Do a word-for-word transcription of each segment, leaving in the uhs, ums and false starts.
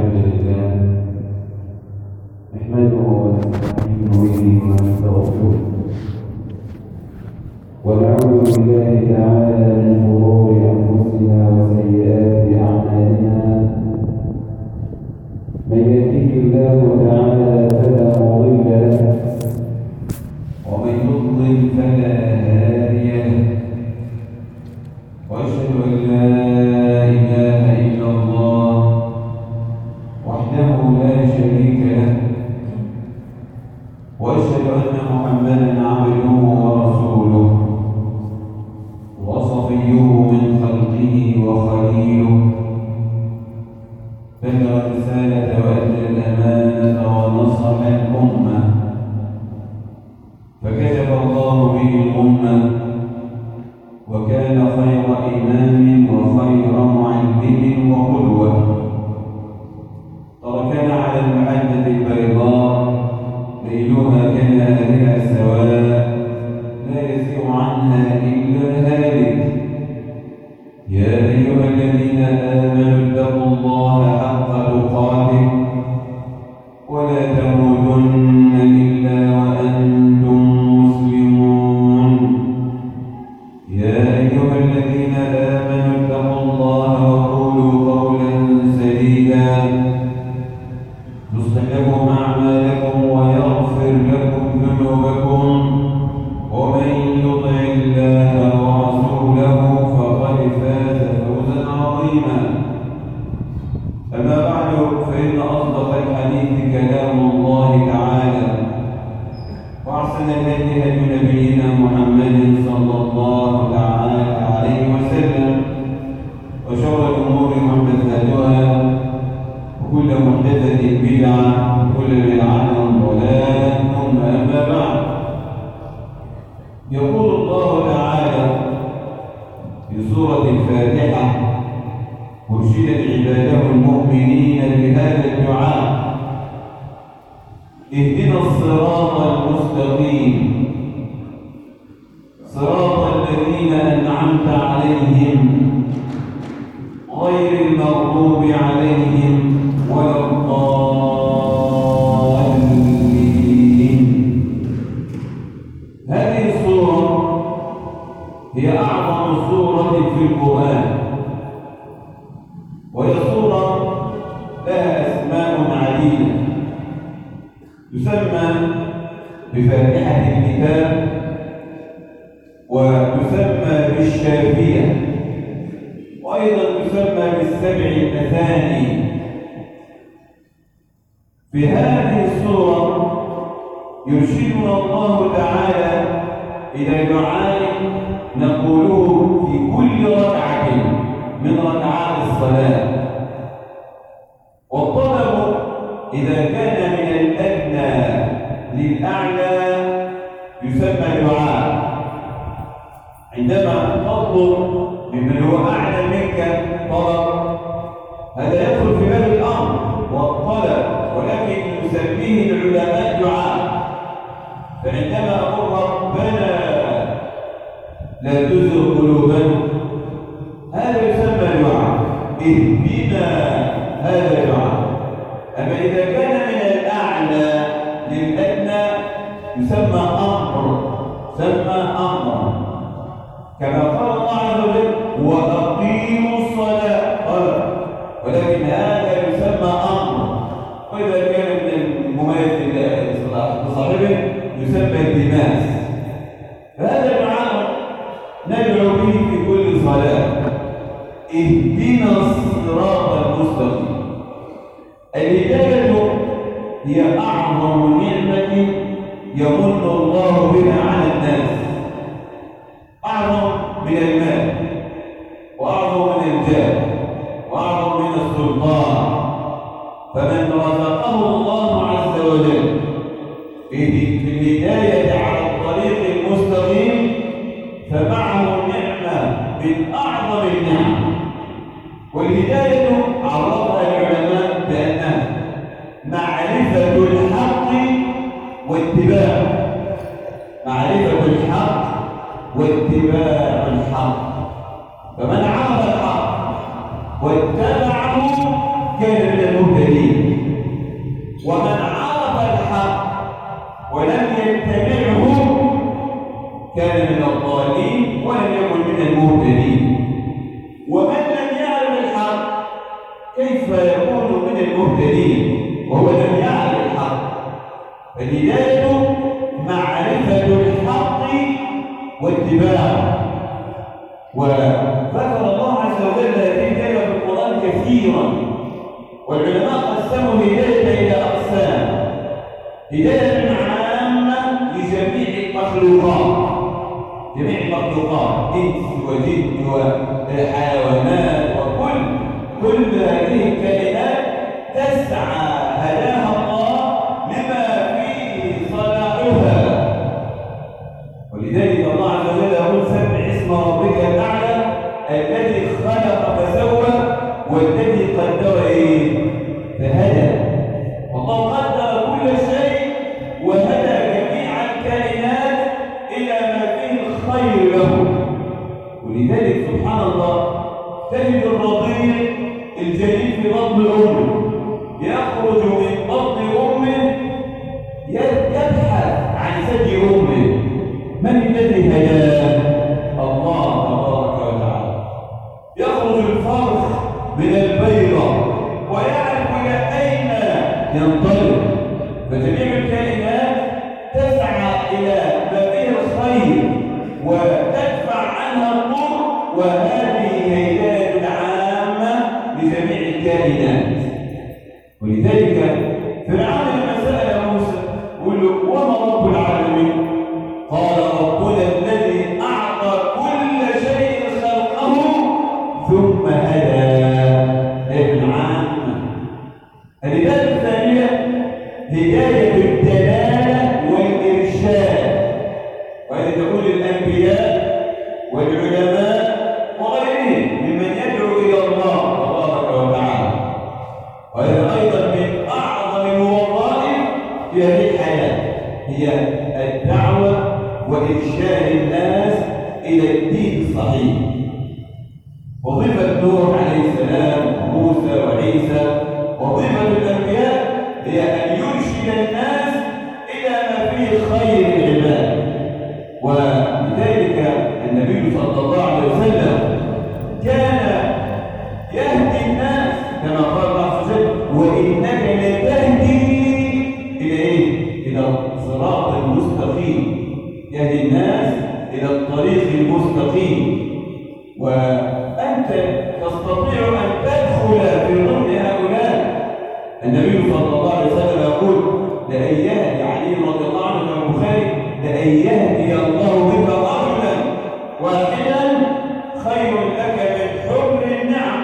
الحمد لله نحمده ونستعين به ونستغفره ونعوذ بالله تعالى من شرور انفسنا وسيئات اعمالنا. من يهده الله تعالى فلا مضل له ومن يضلل فلا هادي له، واشهد ان لا اله الا الله وحده لا شريك له، واشهد ان محمدا عبده ورسوله وصفيه من خلقه وخليله، بلغ الرساله وادى الامانه ونصح الامه، فكتب الله به الامه، وكان خير إمام وخير معلم وقدوة. تركنا على المحجة البيضاء ليلها كنهارها سواء، لا يزيغ عنها إلا هالك. يا أيها الذين آمنوا اتقوا الله حق تقاته ولا تموتن إلا وأنتم مسلمون. يا أيها الذين آمنوا اتقوا الله وقولوا قولا سديدا يصلح لكم أعمالكم ويغفر لكم ذنوبكم، ومن يطع الله ورسوله فقد فاز فوزا عظيما. أما بعد، فإن أصدق الحديث كلام الله تعالى، وأحسن الهدي هدي نبينا محمد صلى الله تعالى عليه وسلم، وشر الأمور محدثاتها، وكل محدثة بدعة، وكل بدعة ضلالة، ثم أما بعد. يقول الله تعالى في سورة الفاتحة مرشدا عباده المؤمنين بهذا الدعاء: اهدنا الصراط المستقيم صراط الذين أنعمت عليهم غير المغضوب عليهم ولا الضالين. هذه السورة هي أعظم سورة في القرآن، وهي سورة لها أسماء عديدة، تسمى بفاتحة الكتاب، وتسمى بالشافية، وأيضا تسمى بالسبع المثاني. في هذه السورة يرشدنا الله تعالى إلى دعاء نقوله في كل ركعة من ركعات الصلاة، والطلب إذا كان من الأدنى للأعلى يسمى دعاء. عندما تطلب ممن هو أعلى منك طلب، هذا يدخل في باب الأمر والطلب، ولكن يسميه العلماء دعاء. فعندما أقول ربنا لا تزغ قلوبنا، هذا يسمى دعاء. اهدنا، هذا دعاء. أما إذا كان من الأعلى للأدنى يسمى أمر، يسمى أمر، كما قال الله عز وجل: وأقيموا الصلاة، ولكن هذا يسمى أمر. وإذا كان من المميز لصاحبه يسمى التماس. فهذا دعاء ندعو به في كل صلاة: اهدنا الصراط المستقيم. الهداية هي أعظم نعمة يمن الله بها على الناس، أعظم من المال، وأعظم من الجاه، وأعظم من السلطان. فمن رزقه الله عز وجل بالهداية على الطريق المستقيم فمعه نعمة من أعظم النعم. والهداية عرفها العلماء بأنها معرفة الحق واتباعه، معرفة الحق واتباع الحق. فمن عرف الحق واتبعه كان من المهتدين. كان من الضالين ولم يكن من المهتدين. ومن لم يعرف الحق كيف يكون من المهتدين وهو لم يعرف الحق؟ فالهداية معرفة الحق واتباعه. وذكر الله عز وجل هذه الكلمة في القرآن كثيرا، والعلماء قسموا الهداية إلى أقسام: هداية عامة لجميع المخلوقات، جميع المخلوقات إنس وجن وحيوانات وكل كل هذه الكائنات تسعى هداها الله لما فيه صلاحها. ولذلك الله عز وجل يقول: سبح اسم ربك الأعلى الذي خلق فسوى والذي قدر إيه؟ فهدى. والله قدر كل شيء وهدى جميع الكائنات إلى ما فيه الخير له. ولذلك سبحان الله تجد الرضيع الجنين في بطن أمه يخرج من بطن أمه يبحث عن ثدي أمه. من الذي هداه؟ الله تبارك وتعالى. يخرج الفرخ من البيضة ويعرف إلى أين ينطلق. فجميع الكائنات تسعى إلى ما فيه الخير وتدفع عنها الضر، وهذه هداية عامة لجميع الكائنات. ولذلك فرعون لما سأل موسى يقول له: وما رب العالمين؟ قال: ربنا الذي أعطى كل شيء خلقه ثم هدى. ابن عامة. الهداية الثانية هداية الدلالة والإرشاد، وهذه تكون للأنبياء والعلماء وغيرهم ممن يدعو إلى الله تبارك وتعالى. وهذا أيضا من أعظم الوظائف في هذه الحياة، هي الدعوة وإرشاد الناس إلى الدين الصحيح. وظيفة نوح عليه السلام وموسى وعيسى وظيفة الأنبياء هي أن يرشد الناس إلى ما فيه خير العباد. ولذلك النبي صلى الله عليه وسلم كان يهدي الناس كما قال الله عز وجل: وإنك لتهدي إلى إيه؟ إلى الصراط المستقيم. يهدي الناس إلى الطريق المستقيم. وأنت تستطيع أن تدخل في ضمن هؤلاء. النبي صلى الله عليه وسلم يقول: لأن يهدي علي رضي الله عنه في البخاري: لأن يهدي الله بك رجلا واحدا خير لك من حمر النعم.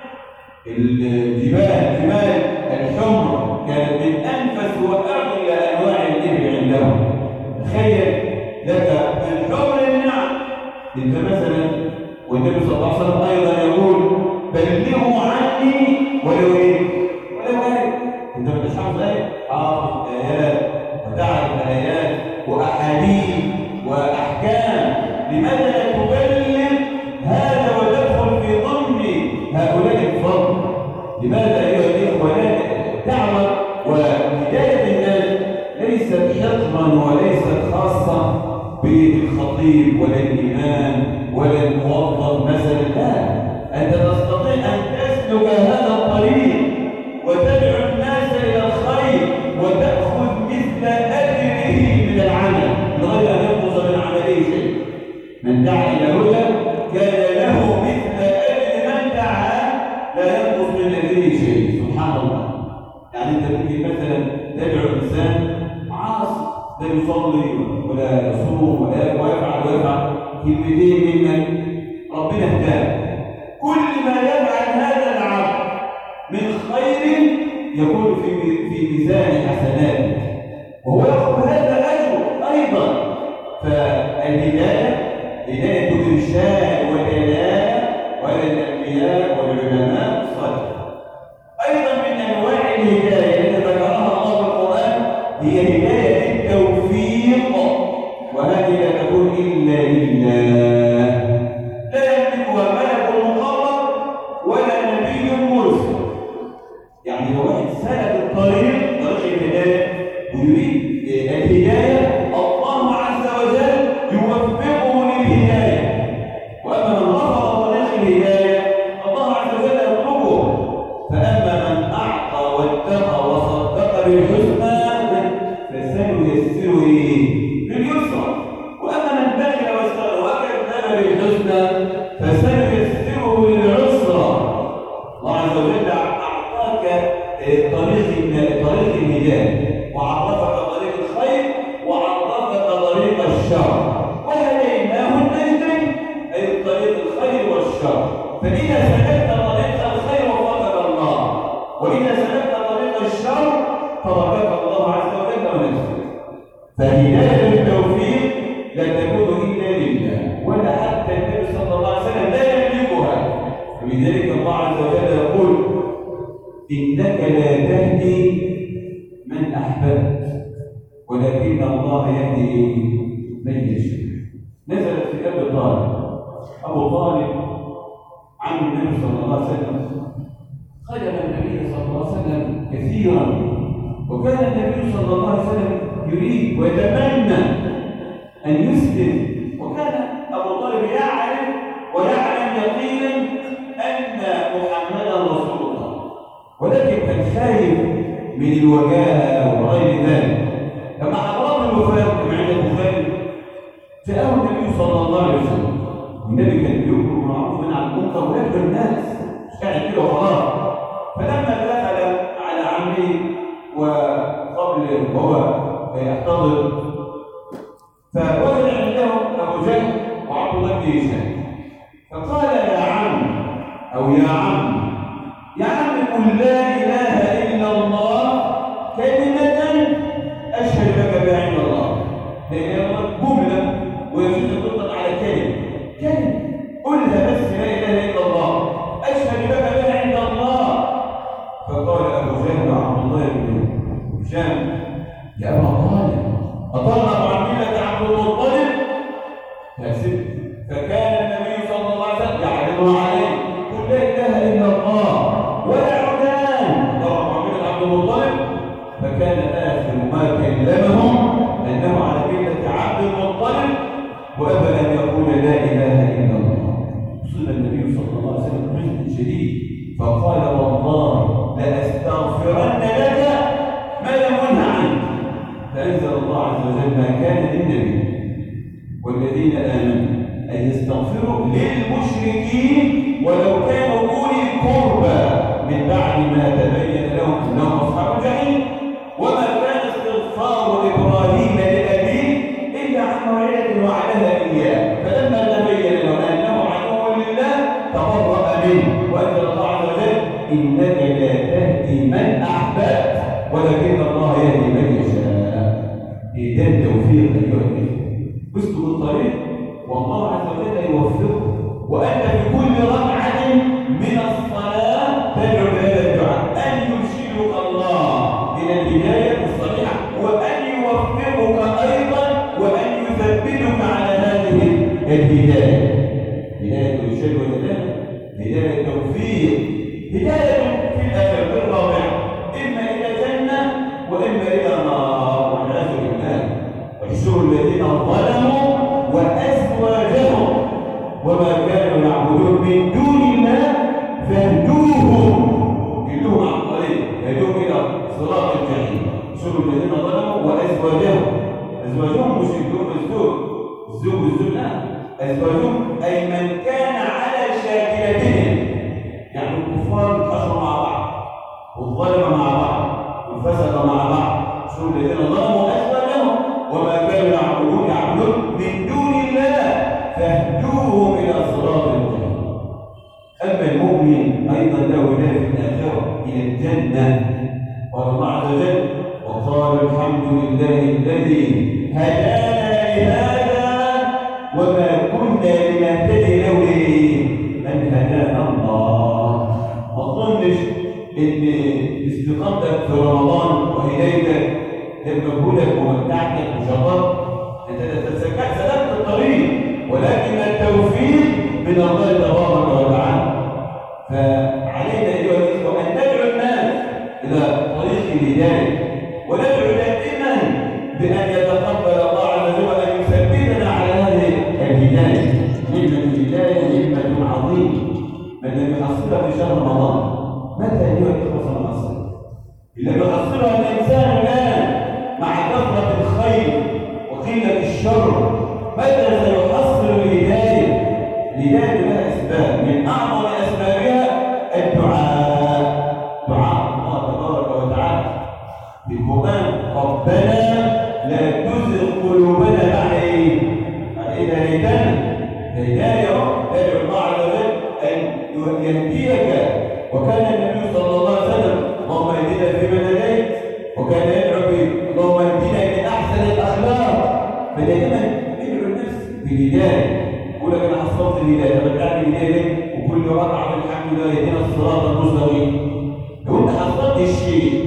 الجبال جبال الحمر كانت من أنفس وأغلى أنواع الإبل عندهم. تخيل لك من حمر النعم. أنت مثلا، والنبي صلى الله عليه وسلم أيضا يقول: بلغوا عني ولو إيه؟ ولو إيه؟ أنت ما تشعر ذلك؟ حافظ آيات وتعرف آيات وأحاديث وأحكام، لماذا لا تبلغ هذا وتدخل في ضمن هؤلاء الفضل؟ لماذا أيها الإخوة لا الدعوة وهداية الناس ليست حكما وليست خاصة بالخطيب ولا الإمام ولا الموظف مثلا؟ لا، أنت تستطيع أن تسلك هذا الطريق وتدعو الناس إلى الخير وتأخذ مثل أجره من العمل من غير أن ينقص من عمله شيء. من دعا إلى هدى كان له مثل أجر من دعا لا ينقص من أجره شيء. سبحان الله. يعني أنت ممكن مثلا تدعو إنسان عاصي لا يصلي ولا يصوم ولا ويفعل ويفعل كلمتين منك ربنا اهداه. كل ما يفعل هذا العبد من خير يكون في في ميزان حسناته وهو يأخذ هذا الأجر أيضا. فالهداية هداية إرشاد ودلالة ولا الأنبياء والعلماء الصالحين. أيضا من أنواع الهداية التي ذكرها الله في القرآن هي هداية التوفيق، وهذه لا تكون إلا لله، لا يملكها ملك مقرب ولا نبي مرسل. يعني لو واحد سلك الطريق طريق الهداية ويريد الهداية، الله عز وجل يوفقه لنا بالحسنى فسنيسره للعسرى. الله عز وجل أعطاك طريق طريق الهداية، وعرفك طريق الخير، وعرفك طريق الشر، وهديناه النجدين، أي طريق الخير والشر. فإذا سلكت طريق الخير وفقك الله، وإذا سلكت طريق الشر تركك الله عز وجل ونفسك. فهداية التوفيق لا تكون إلا لله، ولا حتى النبي صلى الله عليه وسلم لا يملكها. ولذلك الله عز وجل يقول: إنك لا تهدي من أحببت ولكن الله يهدي من يشاء. نزلت في أبي طالب. أبو طالب عم النبي صلى الله عليه وسلم، خدم النبي صلى الله عليه وسلم كثيرا، وكان النبي صلى الله عليه وسلم يريد ويتمنى أن يسلم، وكان أبو طالب يعلم ويعلم يقينا أن محمدا رسول الله، ولكن كان خايف من الوجاهة وغير ذلك. لما حضرت الوفاة كما عند البخاري جاءه النبي صلى الله عليه وسلم، والنبي كان بيأمر بالمعروف وينهى عن المنكر ويدعو الناس، مش قاعد كده وخلاص. فلما دخل على عمه وقبل وهو يحتضر، فوجد عنده أبو جهل وعبد الله بن هشام، فقال: يا عم أو يا عم يا عم قل لا إله إلا الله كلمة أشهد لك بها عند الله. لأن جملة ويجوز أن تطلق على كلمة، كلمة قلها بس لا إله إلا الله أشهد لك بها عند الله. فقال أبو جهل وعبد الله بن هشام: يا أبا طالب أطلق عن ملة عبد المطلب؟ يا ست. فكان النبي صلى الله عليه وسلم يعرض عليه: قل لا إله إلا الله ولا عدان. طلق عن ملة عبد المطلب، فكان آخر ما كلمهم أنه على ملة عبد المطلب، وأبى أن يقول لا إله إلا الله. وصل النبي صلى الله عليه وسلم بحزن شديد، فقال: والله لأستغفرن لك ما لم أنه عنك. فأنزل الله عز وجل: ما كان للنبي والذين آمنوا أن يستغفروا للمشركين ولو كانوا أولي القربى من بعد ما تبين لهم أنهم أصحاب الجحيم. وما كان استغفار إبراهيم لأبيه إلا عن موعدة وعدها إياه، فلما تبين له أنه عدو لله تبرأ منه. وأنزل الله عز وجل: إنك لا تهدي من أحببت ولكن الله يهدي من يشاء. إيه التوفيق أيها الإخوة؟ وسط الطريق والله عز وجل يوفقك، وأنت في كل ركعة من الصلاة تدعو بهذا الدعاء: أن يرشدك الله إلى الهداية الصحيحة، وأن يوفقك أيضا، وأن يثبتك على هذه الهداية. هداية الإرشاد والهداية، هداية التوفيق، هداية في الآخرة الرابعة، إما إلى جنة وإما إلى نار والعياذ بالله. واحشروا الذين ظلموا وأزواجهم وما كانوا يعبدون من دون الله فاهدوهم، اهدوهم عن الطريق، اهدوهم إلى صراط الجحيم. احشروا الذين ظلموا وأزواجهم، أزواجهم مش الزوج الزوج الزوج الزوج لا، أزواجهم أي من كان على شاكلتهم، يعني الكفار انحشروا مع بعض والظلم مع بعض والفسد مع بعض. احشروا الذين ظلموا وأزواجهم وما كانوا يعبدون يعبدون من دون الله فاهدوهم إلى صراط الجحيم. أما المؤمن أيضا له هداية في الآخرة إلى الجنة. قال الله عز وجل: وقال الحمد لله الذي هدانا لهذا وما كنا لنهتدي لولا أن هدانا الله. ما تظنش إن استقامتك في رمضان وهدايتك بمجهودك ومتعتك وشطارتك أنت سلكت الطريق، ولكن التوفيق من الله تبارك وتعالى. فعلينا أيها الإخوة أن ندعو الناس إلى طريق الهداية، وندعو دائما بأن يتقبل الله عز وجل وأن يثبتنا على هذه الهداية. نعمة الهداية نعمة عظيمة، من لم يحصلها في شهر رمضان متى أيها الإخوة سنحصلها؟ إلا يحصلها الإنسان الآن مع كثرة الخير وقلة الشر. متى سيحصل الهداية هداية تدعو الله عز وجل أن يهديك. وكان النبي صلى الله عليه وسلم اللهم اهدنا فيمن هديت، وكان يدعو اللهم اهدنا إلى أحسن الأخلاق. فدائما ادعو النفس بالهداية، يقول لك أنا حصلت الهداية، طب ادعي الهداية وكل ركعة الحمد لله يهدينا الصراط المستقيم. لو أنت حصلت الشيء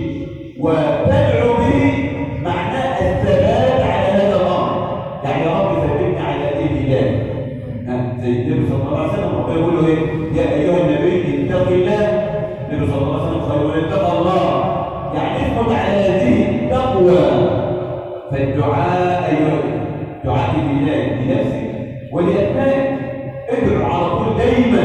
وتدعو به معناه الثبات على هذا الأمر، يعني يا رب ثبتني على الهداية. زي النبي صلى الله عليه وسلم ربنا يقول له ايه؟ يا ايها النبي اتق الله. النبي صلى الله عليه وسلم خير من اتقى الله، يعني اثبت على هذه التقوى. فالدعاء ايها دعاء الهدايه لنفسك ولابنائك. ادعو على طول دايما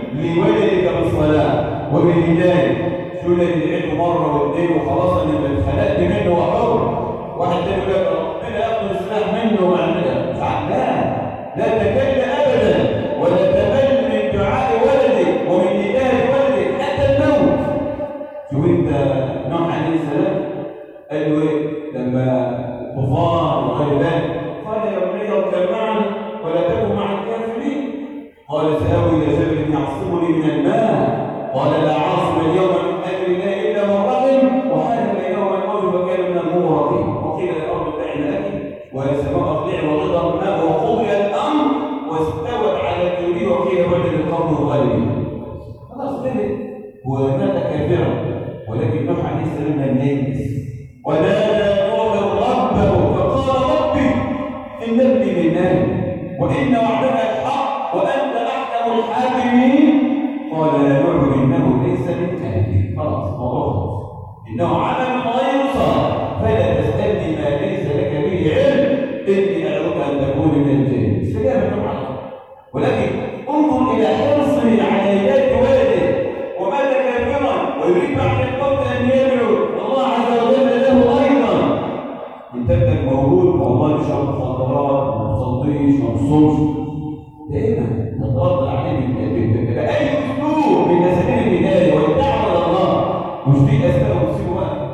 لولدك بالصلاه وبالهدايه. شو اللي ادعيته مره واثنين وخلاص انا اتخلقت منه وحر. واحد تاني يقول لك ربنا ياخذ السلاح منه وعملها مش عمال. لا تكل ابدا ولا تمل من دعاء ولدك ومن هدايه ولدك حتى الموت. شوف انت نوح عليه السلام قال له ايه لما طوفان وغير ذلك؟ قال يا بني اركب معنا ولا تكن مع الكافرين. قال ساوي الى جبل يعصمني من الماء. قال لا عاصم اليوم من امر الله الا من رحم وحال بينهما الموج وكان من المغرقين. وقيل الارض ابلعي ماءك والسماء اقلعي وغض الماء وقضي الامر واستوت على الجودي وقيل بعد القوم الظالمين. خلاص كده ومات كافرا. ولكن نوح عليه السلام لم ييأس ونادى نوح ربه فقال ربي ان ابني من نار وان وعدك الحق وانت احكم الحاكمين. قال يا نوح انه ليس من اهلك. خلاص موضوع خلاص، انه عمل غير صالح فلا تسالني ما ليس لك به علم اني اعظك ان تكون من الجاهلين. استجاب نوح. ولكن انظر الى حرصه على هدايه ولده ومات كافرا ويريد بعد الموت ان يدعو الله عز وجل له ايضا. انت ابنك مولود والله بيشرب مخدرات ما بيصليش ما بيصومش، دائما تترد عليه باي اسلوب من اساليب الهدايه والدعوه الى الله. مش دي اسباب وسيبها.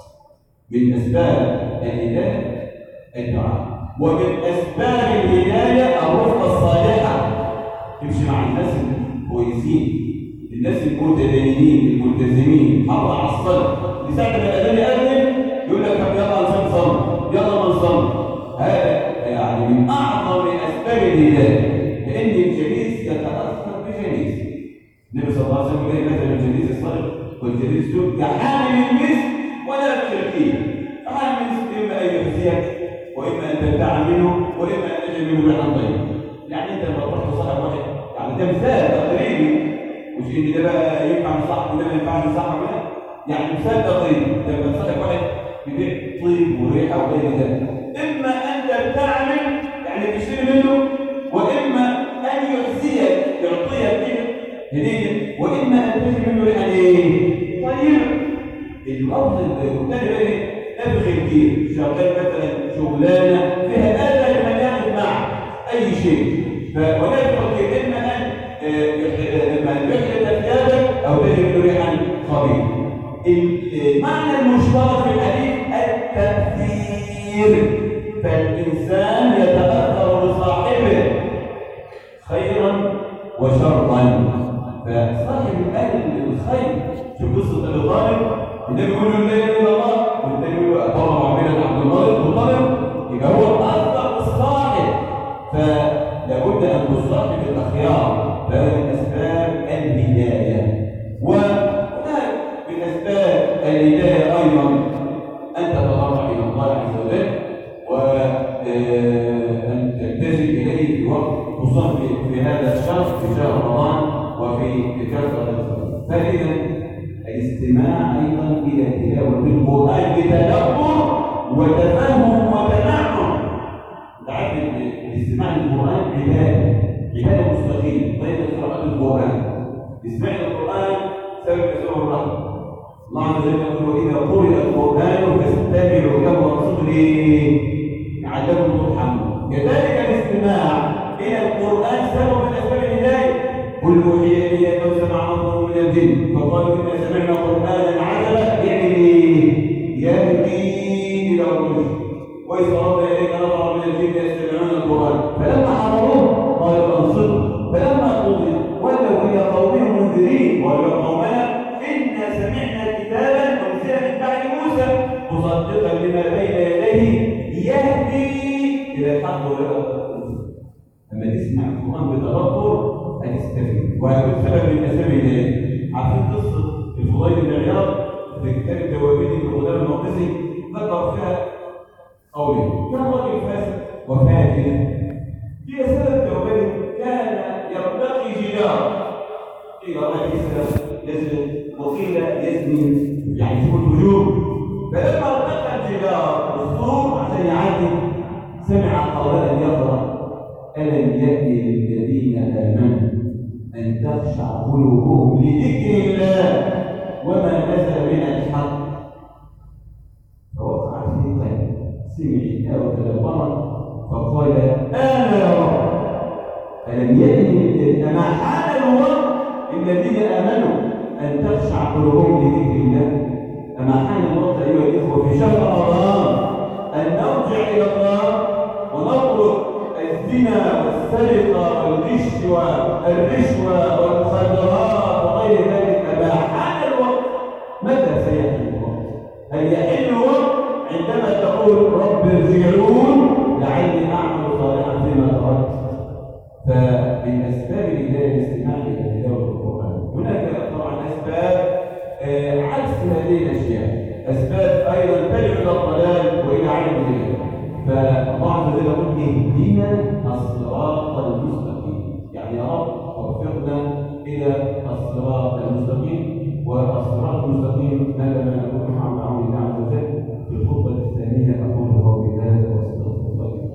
من اسباب الهدايه الدعاء، ومن اسباب الهدايه الرفقه الصالحه. تمشي مع الناس الكويسين، الناس المتدينين الملتزمين، حافظ على الصلاه. لساعه ما الاذان يأذن يقول لك طب يلا نصلي صلاه، يلا ما نصلي. هذا يعني من اعظم اسباب الهدايه، لان الجليس يتاثر بجليس. النبي صلى الله عليه وسلم قال مثل الجليس الصالح والجليس السوء كحامل المسك ولا تشركيه. فحامل المسك اما ان يحزيك واما ان تبتاع منه واما ان تجد منه ريحا طيبه. يعني انت لما تروح تصاحب واحد، يعني ده مثال تقريبي، مش ان ده بقى ينفع نصاحبه وده ما ينفعش نصاحبه ولا، يعني مثال تقريبي. لما تصاحب واحد بيبيع طيب وريحه وغير ذلك، اما ان تبتاع منه يعني تشتري منه، واما ان يحزيك يعطيك هديه، واما ان تجد منه ريحه ايه؟ طيبه. الارض الثاني بقى ايه؟ ابغي كتير، شغال مثلا شغلانه فيها اذى لمن ياخذ معه اي شيء، ولا يفكر اما ان يحدث ثيابك او تجد ريحا خبيثه. المعنى المشترك في الحديث التاثير، فالانسان يتاثر بصاحبه خيرا وشرا. فصاحب اهل الخير، شوف قصه ابي طالب، النبي يقول له لا اله الا الله والثاني يقول له اطلع عبيده عبد المطلب، يبقى هو اصدق الصاحب. فلابد ان تصاحب الاخيار، فهذه من اسباب الهدايه. وهناك من اسباب الهدايه ايضا ان تتضرع الى الله عز وجل وان تلتجئ اليه في وقت، خصوصا في هذا الشهر، في شهر رمضان وفي كثره الصلاه. فاذا الاستماع ايضا الى تلاوه القران بتدبر وتفهم وتنعم. تعرف الاستماع للقران عباده، عباده مستقيمه. طيب قراءه القران، اسمع القران سبب نزول الرحمه. الله عز وجل يقول واذا قرئ القران فاستمعوا له وانصتوا لعلكم ترحمون. كذلك الاستماع الى القران سبب من اسباب الهدايه. قل اوحي الي انه سمع نفر من الجن فقالوا انا سمعنا قرانا عجبا يهدي الى الرشد واذ صرفنا اليك نفر من الجن يستمعون القران فلما حضروه قالوا انصتوا القرآن بتدبر هتستفيد. وسبب من أسباب ذلك عارفين قصة الفضيل بن عياض في كتاب الدواوين للغلام المقدسي ذكر فيها قوله كان رجل فاسد وفاجر في سبب توبته كان يرتقي جدار قيل رجل يزني وقيل يزني يعني شوف الوجوه فلما ارتقى الجدار والسور عشان يعدي سمع قولا يقرأ ألم يأتي للذين آمنوا أن تخشع قلوبهم لذكر الله وما نزل من الحق فوقع في قلبه سمع أو تدبر فقال آمن يا رب ألم يأتي أما حان الوقت للذين آمنوا أن تخشع قلوبهم لذكر الله أما حان الوقت أيها الإخوة في شهر رمضان أن نرجع إلى الله ونطلب الزنا والسرقة والغش والرشوة والمخدرات وغير ذلك أما حان الوقت متى سيحين الوقت؟ هل يحل الوقت عندما تقول رب ارجعون لعلي أعمل صالحا فيما تركت؟ فمن أسباب الهداية الاستماع إلى تلاوة القرآن. هناك طبعا أسباب آه عكس هذه الأشياء، أسباب أيضا تدعو إلى الضلال وإلى عدم الهداية. فالله عز وجل يقول اهدنا الصراط المستقيم، يعني يا رب وفقنا إلى الصراط المستقيم. والصراط المستقيم هذا ما نقول مع معون الله عز وجل في الخطبة الثانية. أقول قولي هذا واستغفر الله.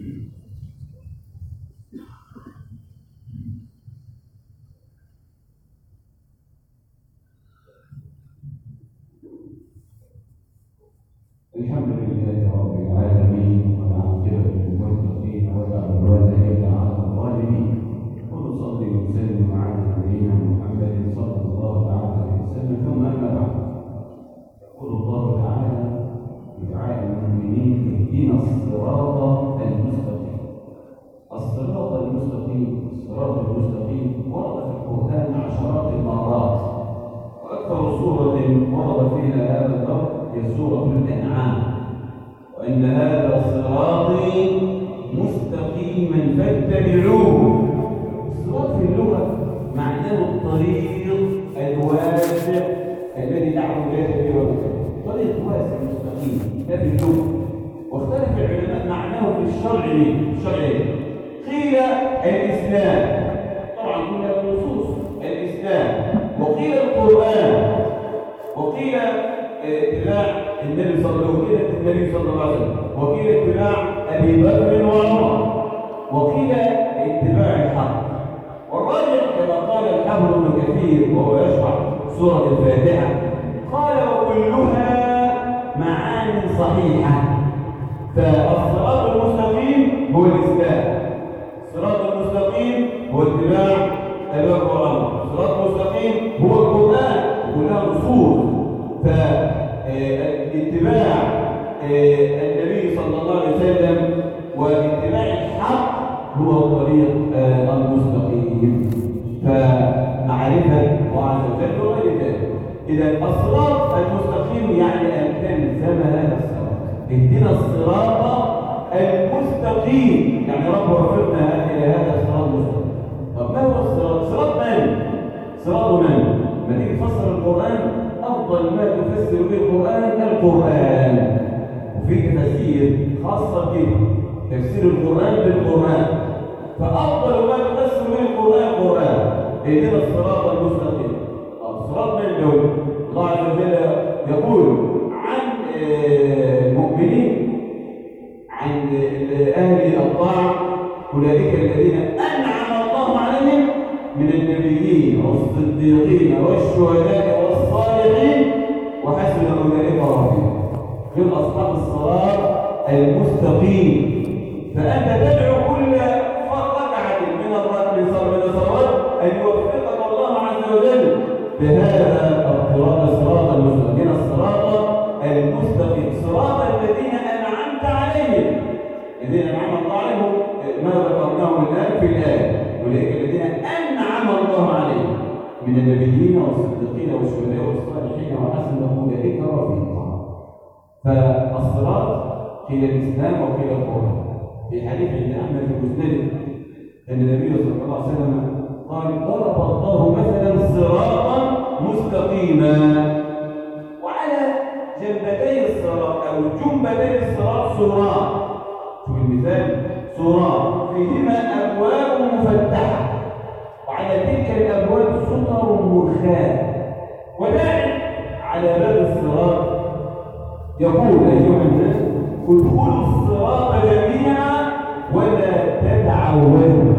الحمد لله رب العالمين والعاقبة للمتقين ولا عدوان إلا على الظالمين، ونصلي ونسلم على نبينا محمد صلى الله عليه وسلم. ثم أما بعد، يقول الله تعالى بدعاء المؤمنين اهدنا الصراط المستقيم. الصراط المستقيم الصراط المستقيم ورد في القرآن عشرات المرات، وأكثر سورة ورد فيها هذا اللفظ هي سورة الأنعام، وأن هذا صراطي مستقيما فاتبعوه. الصراط في اللغة معناه الطريق الواسع الذي دعوا إليه به، طريق واسع مستقيم هذه اللغة. واختلف العلماء معناه في الشرع ليه؟ الشرع قيل الإسلام، طبعا كلها النصوص الإسلام، وقيل القرآن، وقيل اتباع النبي صلى الله عليه وسلم النبي صلى الله عليه وسلم، وقيل اتباع ابي بكر وعمر، وقيل اتباع الحق. والراجح كما قال الحافظ ابن كثير وهو يشرح سوره الفاتحه قال وكلها معاني صحيحه. فالصراط المستقيم هو الاسلام، الصراط المستقيم هو اتباع ابي بكر وعمر، الصراط المستقيم هو القران، كلها نصوص. فاتباع النبي صلى الله عليه وسلم واتباع الحق هو الطريق المستقيم. فمعرفة الله عز وجل وغير ذلك. إذا الصراط المستقيم يعني أن تلزم هذا الصراط. اهدنا الصراط المستقيم، يعني رب وفقنا إلى هذا الصراط المستقيم. طب ما هو الصراط؟ صراط من؟ صراط من؟ لما تيجي تفسر القرآن أفضل ما تفسر به القرآن القرآن، وفي تفسير خاصة به تفسير القرآن بالقرآن، فأفضل ما تفسر به القرآن القرآن. اهدنا الصراط المستقيم. الصراط من دول الله عز وجل يقول عن المؤمنين، عن أهل الطاعة أولئك الذين أنعم الله عليهم من النبيين والصديقين والشهداء والصالحين وحسن أولئك رفيقا. من أصحاب الصراط المستقيم. فأنت تدعو كل ركعة من الصلوات أن يوفقك الله عز وجل بهذا الصراط المستقيم. الصراط المستقيم صراط الذين أنعمت عليهم، الذين أنعم الله عليهم ما ذكرناه الآن في الآية، أولئك الذين أنعم الله عليهم من النبيين والصديقين والشهداء والصالحين وحسن أولئك رفيقا. فالصراط قيل الإسلام وقيل القرآن. في حديث عند أحمد في مسنده أن النبي صلى الله عليه وسلم قال ضرب الله مثلا صراطا مستقيما، وعلى جنبتي الصراط أو جنبتي الصراط سوران. شوف المثال، سوران فيهما أبواب مفتحة، وعلى تلك الأبواب سطر مرخاة، وداعي على باب الصراط يقول أيها الناس ادخلوا الصراط جميعا ولا تتعودوا.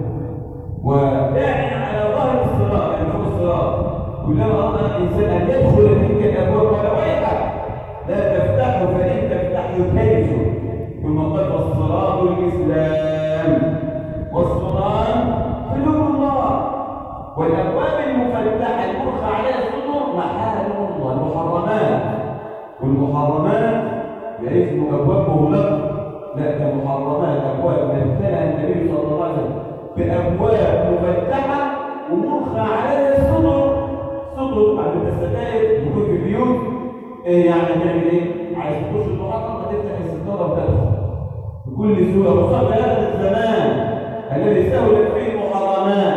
وداعي على ظهر الصراط يعني هو الصراط، كلما أراد الإنسان أن يدخل تلك الأبواب قال ويحك لا تفتحوا فإن تفتح يكيسوا، ثم قال والصراط الإسلام والصراط حدود الله، والأبواب المفتحة المرخى عليها السطور محارم الله المحرمات، والمحرمات ليس أبواب مغلقة، لا ده محرمات أبواب مثلها النبي صلى الله عليه وسلم بأبواب مفتحة ومرخى عليها السطور. سطور عند الستائر يكون في بيوت إيه يعني تعمل ايه؟ عايز تخش المحرم تفتح الستاره وتدخل بكل سهوله، وصل هذا الزمان الذي سهلت فيه المحرمات،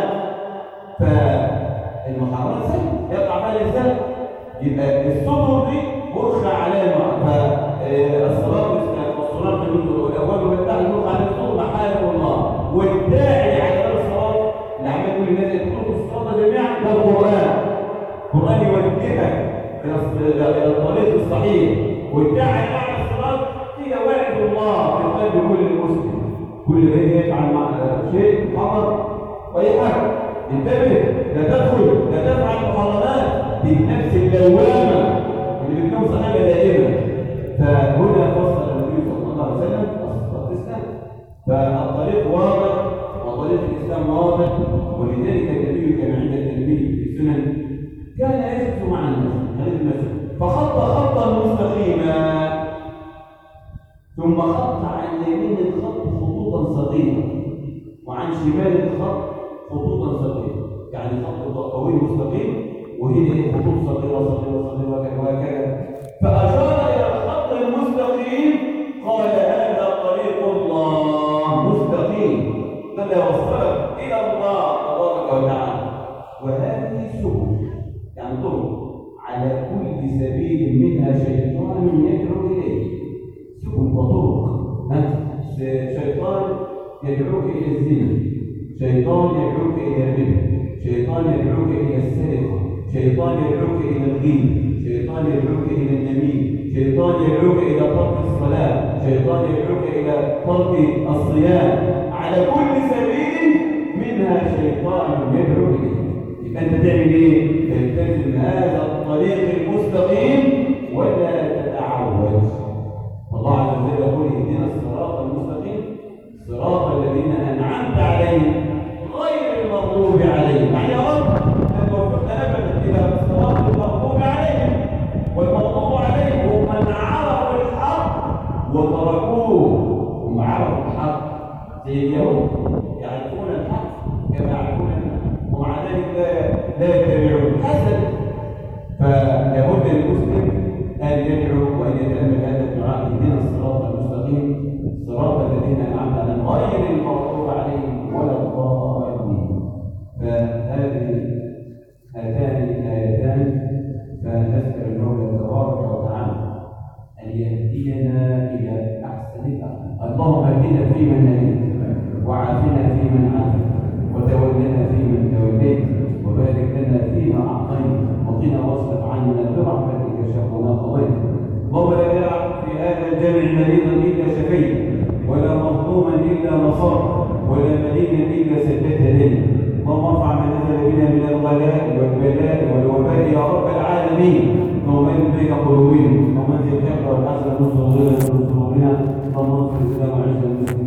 فالمحرمات سهل يقع فيها الانسان، يبقى السطور دي مرخى عليها، فالصلاه والصلاه والابواب المفتحه المرخى عليها السطور محارم الله، والداعي على باب الصلاه اللي عمال يقول للناس ادخلوا الصلاه جميعا ده القران. القران يوجهك إلى الطريق الصحيح، والداعي على الصراط هي وعد الله في قلب كل مسلم. كل من يفعل مع شيء حرم ويحرم انتبه، لا تدخل لا تفعل محرمات دي النفس اللوامه اللي بتكون صاحبها دائما. فهنا فصل النبي صلى الله عليه وسلم الصراط الاسلام، فالطريق واضح وطريق الاسلام واضح، ولذلك النبي كما عند الترمذي في السنن كان يسلك مع الناس فخط خطا مستقيما، ثم خط عن يمين الخط خطوطا صغيره وعن شمال الخط خطوطا صغيره، يعني خط طويل مستقيم وهنا خطوط صغيره صغيره صغيره وهكذا. فاشار الى الخط المستقيم قال هذا طريق الله مستقيم الذي وصلك الى الله تبارك وتعالى، وهذه سبل يعني طرق على كل سبيل منها شيطان يدعو اليه، سبل وطرق. شيطان يدعوك الى الزنا، شيطان يدعوك الى الربا، شيطان يدعوك الى السرقه، شيطان يدعوك الى الغيب، شيطان يدعوك الى النميم، شيطان يدعوك الى ترك الصلاه، شيطان يدعوك الى ترك الصيام، على كل سبيل منها شيطان يدعو اليه. يبقى انت تعمل ايه؟ تلتزم هذا الطريق المستقيم ولا تتعوج. الله عز وجل يقول اهدنا الصراط المستقيم صراط الذين انعمت عليهم غير المغضوب عليهم. يعني يا رب ان توفقنا ابدا الى الصراط المغضوب عليهم، والمغضوب عليهم هم من عرفوا الحق وتركوه. هم عرفوا الحق زي اليهود يعرفون الحق كما يعرفون ومع ذلك لا لا يتبعون حسد. فلابد للمسلم ان يدعو وان يتامل هذا الدعاء اهدنا الصراط المستقيم صراط الذين انعمت عليهم غير المغضوب عليهم ولا الضالين. فهذه هاتان الايتان فنسال المولى تبارك وتعالى ان يهدينا الى احسن الاخلاق. اللهم اهدنا فيمن هديت وعافنا فيمن عافيت وتولنا فيمن توليت وبارك لنا فيما اعطيت وقنا واصرف عنا برحمتك شر ما قضيت. اللهم لا تدع في هذا الجامع مريضا الا شفيت، ولا مظلوما الا نصرت، ولا مدينا الا سددت لنا. اللهم ارفع ما نزل بنا من الغلاء والبلاء والوباء يا رب العالمين. اللهم انزل بين قلوبنا، اللهم انزل الحقد والحسن من صدورنا اللهم انصر الاسلام وعز المسلمين.